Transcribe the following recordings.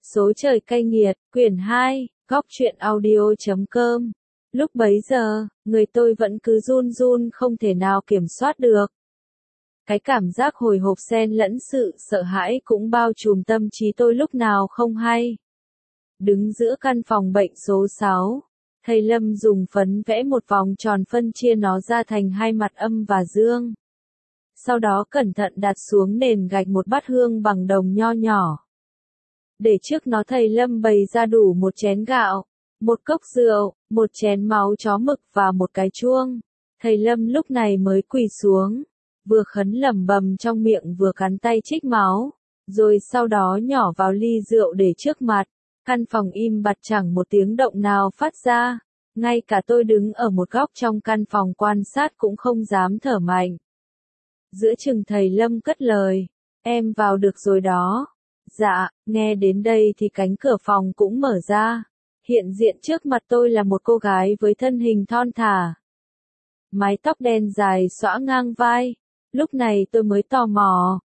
Số trời cay nghiệt, quyển 2, góc truyện audio.com. Lúc bấy giờ, người tôi vẫn cứ run run không thể nào kiểm soát được. Cái cảm giác hồi hộp xen lẫn sự sợ hãi cũng bao trùm tâm trí tôi lúc nào không hay. Đứng giữa căn phòng bệnh số 6, thầy Lâm dùng phấn vẽ một vòng tròn phân chia nó ra thành hai mặt âm và dương. Sau đó cẩn thận đặt xuống nền gạch một bát hương bằng đồng nho nhỏ. Để trước nó thầy Lâm bày ra đủ một chén gạo, một cốc rượu, một chén máu chó mực và một cái chuông. Thầy Lâm lúc này mới quỳ xuống, vừa khấn lẩm bẩm trong miệng vừa cắn tay trích máu, rồi sau đó nhỏ vào ly rượu để trước mặt. Căn phòng im bặt chẳng một tiếng động nào phát ra, ngay cả tôi đứng ở một góc trong căn phòng quan sát cũng không dám thở mạnh. Giữa chừng thầy Lâm cất lời, em vào được rồi đó. Dạ, nghe đến đây thì cánh cửa phòng cũng mở ra. Hiện diện trước mặt tôi là một cô gái với thân hình thon thả. Mái tóc đen dài xõa ngang vai. Lúc này tôi mới tò mò.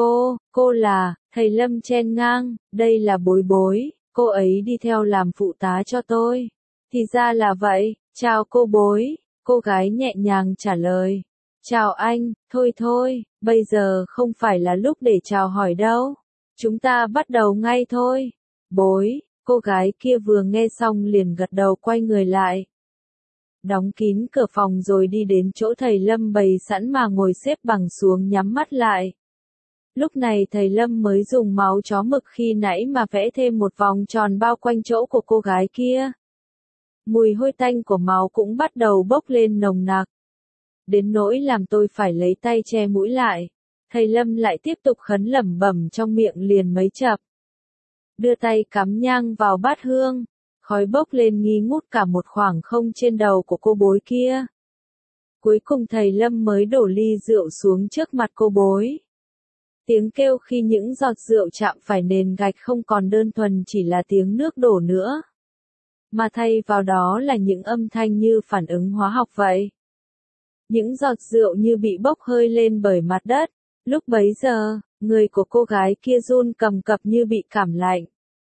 Cô là, thầy Lâm chen ngang, đây là Bối Bối, cô ấy đi theo làm phụ tá cho tôi. Thì ra là vậy, chào cô Bối, cô gái nhẹ nhàng trả lời. Chào anh, thôi, bây giờ không phải là lúc để chào hỏi đâu. Chúng ta bắt đầu ngay thôi. Bối, cô gái kia vừa nghe xong liền gật đầu quay người lại. Đóng kín cửa phòng rồi đi đến chỗ thầy Lâm bày sẵn mà ngồi xếp bằng xuống nhắm mắt lại. Lúc này thầy Lâm mới dùng máu chó mực khi nãy mà vẽ thêm một vòng tròn bao quanh chỗ của cô gái kia. Mùi hôi tanh của máu cũng bắt đầu bốc lên nồng nặc. Đến nỗi làm tôi phải lấy tay che mũi lại. Thầy Lâm lại tiếp tục khấn lẩm bẩm trong miệng liền mấy chập. Đưa tay cắm nhang vào bát hương, khói bốc lên nghi ngút cả một khoảng không trên đầu của cô Bối kia. Cuối cùng thầy Lâm mới đổ ly rượu xuống trước mặt cô Bối. Tiếng kêu khi những giọt rượu chạm phải nền gạch không còn đơn thuần chỉ là tiếng nước đổ nữa, mà thay vào đó là những âm thanh như phản ứng hóa học vậy. Những giọt rượu như bị bốc hơi lên bởi mặt đất. Lúc bấy giờ, người của cô gái kia run cầm cập như bị cảm lạnh.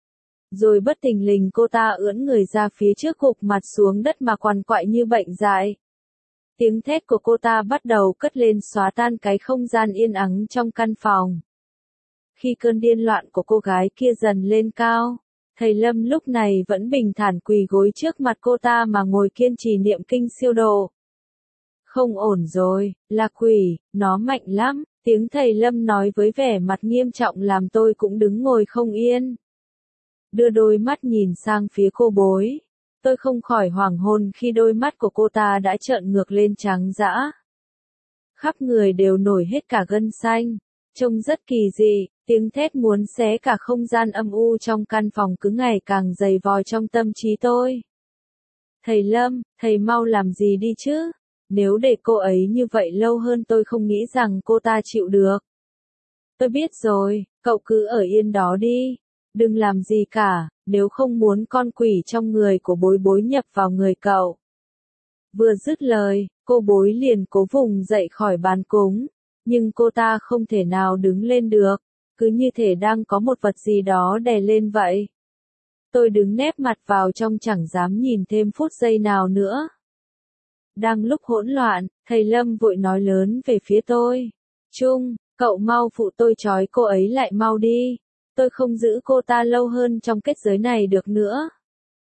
Rồi bất thình lình cô ta ưỡn người ra phía trước gục mặt xuống đất mà quằn quại như bệnh dại. Tiếng thét của cô ta bắt đầu cất lên xóa tan cái không gian yên ắng trong căn phòng. Khi cơn điên loạn của cô gái kia dần lên cao, thầy Lâm lúc này vẫn bình thản quỳ gối trước mặt cô ta mà ngồi kiên trì niệm kinh siêu độ. Không ổn rồi, là quỷ, nó mạnh lắm, tiếng thầy Lâm nói với vẻ mặt nghiêm trọng làm tôi cũng đứng ngồi không yên. Đưa đôi mắt nhìn sang phía cô Bối, tôi không khỏi hoảng hồn khi đôi mắt của cô ta đã trợn ngược lên trắng dã. Khắp người đều nổi hết cả gân xanh, trông rất kỳ dị, tiếng thét muốn xé cả không gian âm u trong căn phòng cứ ngày càng dày vò trong tâm trí tôi. Thầy Lâm, thầy mau làm gì đi chứ? Nếu để cô ấy như vậy lâu hơn tôi không nghĩ rằng cô ta chịu được. Tôi biết rồi, cậu cứ ở yên đó đi. Đừng làm gì cả, nếu không muốn con quỷ trong người của Bối Bối nhập vào người cậu. Vừa dứt lời, cô Bối liền cố vùng dậy khỏi bàn cúng, nhưng cô ta không thể nào đứng lên được, cứ như thể đang có một vật gì đó đè lên vậy. Tôi đứng nép mặt vào trong chẳng dám nhìn thêm phút giây nào nữa. Đang lúc hỗn loạn, thầy Lâm vội nói lớn về phía tôi. Trung, cậu mau phụ tôi trói cô ấy lại mau đi. Tôi không giữ cô ta lâu hơn trong kết giới này được nữa.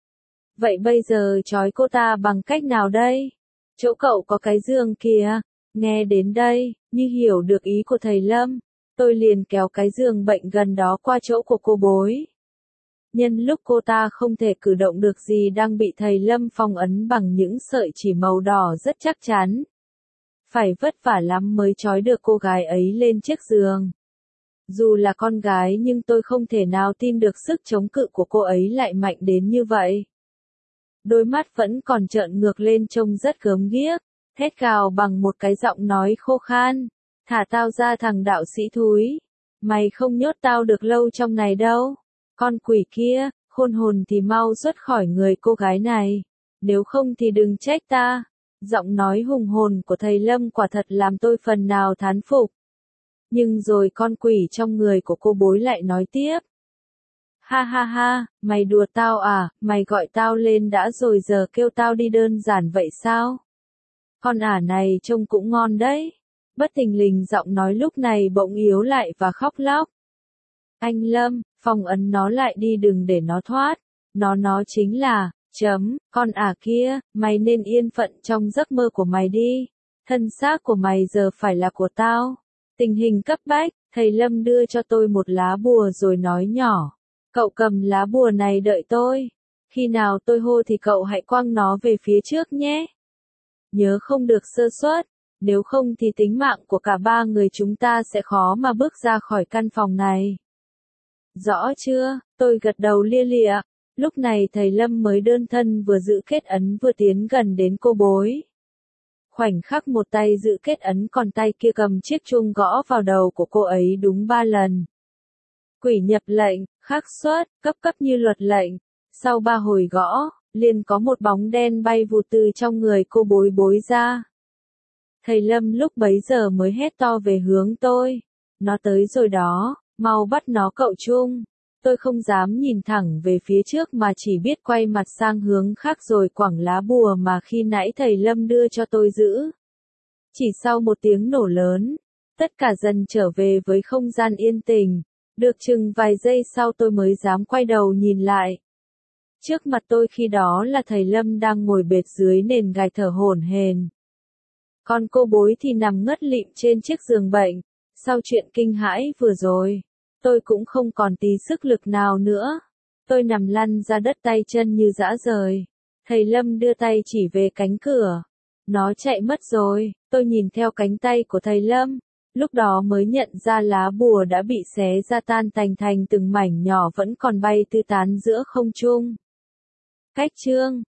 Vậy bây giờ trói cô ta bằng cách nào đây? Chỗ cậu có cái giường kìa. Nghe đến đây, như hiểu được ý của thầy Lâm, tôi liền kéo cái giường bệnh gần đó qua chỗ của cô Bối. Nhân lúc cô ta không thể cử động được gì đang bị thầy Lâm phong ấn bằng những sợi chỉ màu đỏ rất chắc chắn. Phải vất vả lắm mới trói được cô gái ấy lên chiếc giường. Dù là con gái nhưng tôi không thể nào tin được sức chống cự của cô ấy lại mạnh đến như vậy. Đôi mắt vẫn còn trợn ngược lên trông rất gớm ghiếc, thét gào bằng một cái giọng nói khô khan. Thả tao ra thằng đạo sĩ thúi. Mày không nhốt tao được lâu trong này đâu. Con quỷ kia, khôn hồn thì mau xuất khỏi người cô gái này. Nếu không thì đừng trách ta. Giọng nói hùng hồn của thầy Lâm quả thật làm tôi phần nào thán phục. Nhưng rồi con quỷ trong người của cô Bối lại nói tiếp. Ha ha ha, mày đùa tao à, mày gọi tao lên đã rồi giờ kêu tao đi đơn giản vậy sao? Con ả này trông cũng ngon đấy. Bất thình lình giọng nói lúc này bỗng yếu lại và khóc lóc. Anh Lâm, phong ấn nó lại đi đừng để nó thoát. Nó chính là, con ả kia, mày nên yên phận trong giấc mơ của mày đi. Thân xác của mày giờ phải là của tao. Tình hình cấp bách, thầy Lâm đưa cho tôi một lá bùa rồi nói nhỏ. Cậu cầm lá bùa này đợi tôi. Khi nào tôi hô thì cậu hãy quăng nó về phía trước nhé. Nhớ không được sơ suất, nếu không thì tính mạng của cả ba người chúng ta sẽ khó mà bước ra khỏi căn phòng này. Rõ chưa? Tôi gật đầu lia lịa. Lúc này thầy Lâm mới đơn thân vừa giữ kết ấn vừa tiến gần đến cô bối. Khoảnh khắc một tay giữ kết ấn còn tay kia cầm chiếc chuông gõ vào đầu của cô ấy đúng 3 lần. Quỷ nhập lệnh, khắc xuất, cấp như luật lệnh. Sau 3 hồi gõ, liền có một bóng đen bay vụt từ trong người cô bối ra. Thầy Lâm lúc bấy giờ mới hét to về hướng tôi. Nó tới rồi đó, mau bắt nó cậu Trung. Tôi không dám nhìn thẳng về phía trước mà chỉ biết quay mặt sang hướng khác rồi quẳng lá bùa mà khi nãy thầy Lâm đưa cho tôi giữ. Chỉ sau một tiếng nổ lớn, tất cả dần trở về với không gian yên tĩnh. Được chừng vài giây sau tôi mới dám quay đầu nhìn lại. Trước mặt tôi khi đó là thầy Lâm đang ngồi bệt dưới nền gạch thở hổn hển. Còn cô bối thì nằm ngất lịm trên chiếc giường bệnh. Sau chuyện kinh hãi vừa rồi, tôi cũng không còn tí sức lực nào nữa. Tôi nằm lăn ra đất tay chân như dã rời. Thầy Lâm đưa tay chỉ về cánh cửa. Nó chạy mất rồi. Tôi nhìn theo cánh tay của thầy Lâm. Lúc đó mới nhận ra lá bùa đã bị xé ra tan tành thành từng mảnh nhỏ vẫn còn bay tứ tán giữa không trung. Cách chương